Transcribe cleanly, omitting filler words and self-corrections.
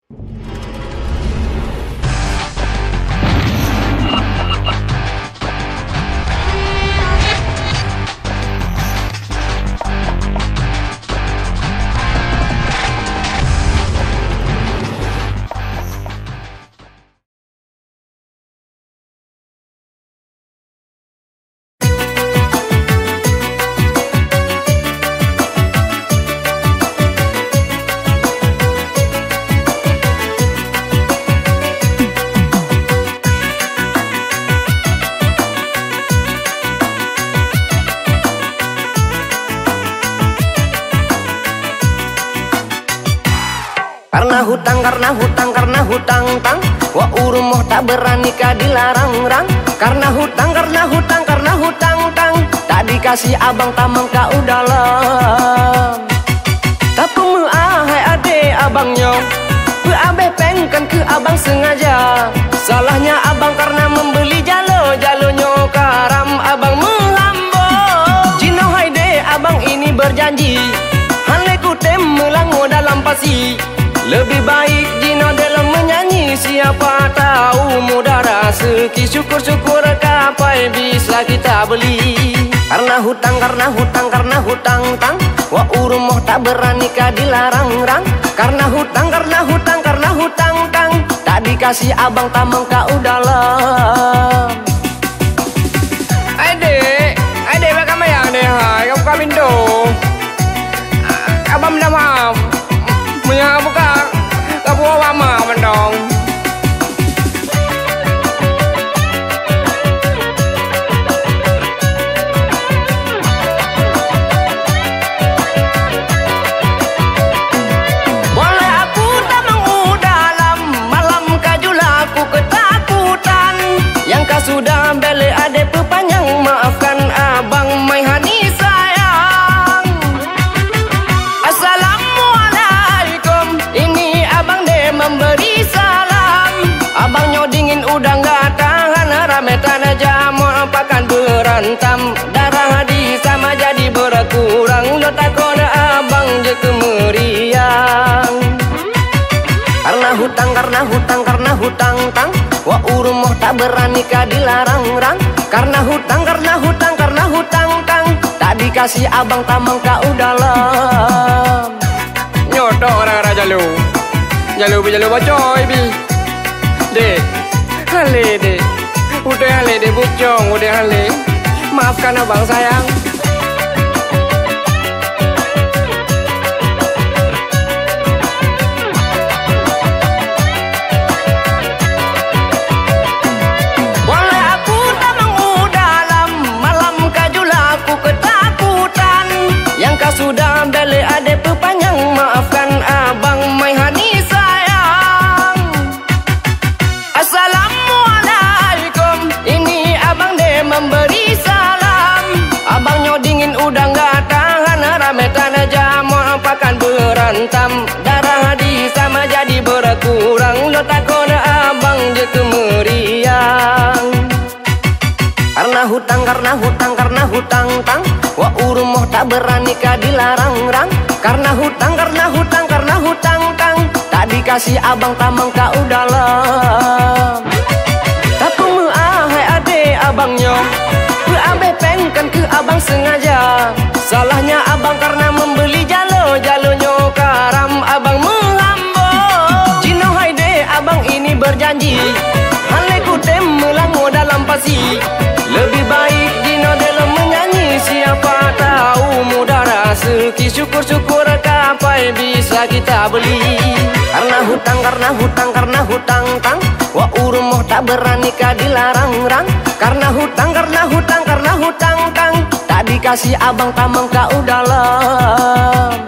Karena hutang tang, wa urumoh tak berani ka dilarang-rang. Karena hutang tang, tak dikasih abang tamang ka udalam. Tapi hai ade abangnya, abe pengkan ke abang sengaja. Salahnya abang karena membeli jalo-jalonya karam abang menghambo. Jino hai de abang ini berjanji, haleku tem melango dalam pasi. Lebih baik Jino dalam menyanyi, siapa tahu mudara seki. Syukur-syukur kapai bisa kita beli. Karena hutang tang, wa urumoh tak berani ka dilarang-rang. Karena hutang tang, tak dikasih abang tamang ka udalam. Ade bakal mayang deh, hai kamu kawin do. Abang minta maaf. Punya buka kamu lama mendong. Boleh aku tamang udalam, malam kajula aku ketakutan. Yang kau sudah beli ade pepanjang, maafkan abang mai hani sayang. Memberi salam, abang nyodingin udah gak tahan. Rametan aja mau apakan berantam, darah di sama jadi berkurang. Lo takut abang je kemeriang. Karena hutang tang, wa urumoh tak berani ka dilarang-rang. Karena hutang tang, tak dikasih abang tamang ka udalam. Nyoto orang raja lu. Jalu bocoy bi. Dek, hale dek. Udah hale dek bocong, udah hale. Maafkan abang sayang. Boleh aku tamang udalam, malam kajula aku ketakutan. Yang kau sudah beli ade pepanjang, maafkan abang mai hani. Assalamualaikum, ini abang de memberi salam. Abang nyodingin udah gak tahan, rametan aja mau apakan berantam. Darah di sama jadi berkurang, lo takut abang je kemeriang. Karena hutang tang, wa urumoh tak berani ka dilarang-rang. Karena hutang tang, tak dikasih abang tamang ka udalam. Tapi hai ade abangnya, abe pengkan ke abang sengaja. Salahnya abang karena membeli jalo-jalonya karam abang menghambo. Jino hai de abang ini berjanji, haleku tem melango dalam pasi. Lebih baik Jino dalam menyanyi, siapa tahu mudara seki. Syukur-syukur kapai bisa kita beli. Karena hutang tang, wa urumoh tak berani ka dilarang-rang. Karena hutang tang, tak dikasih abang tamang ka udalam.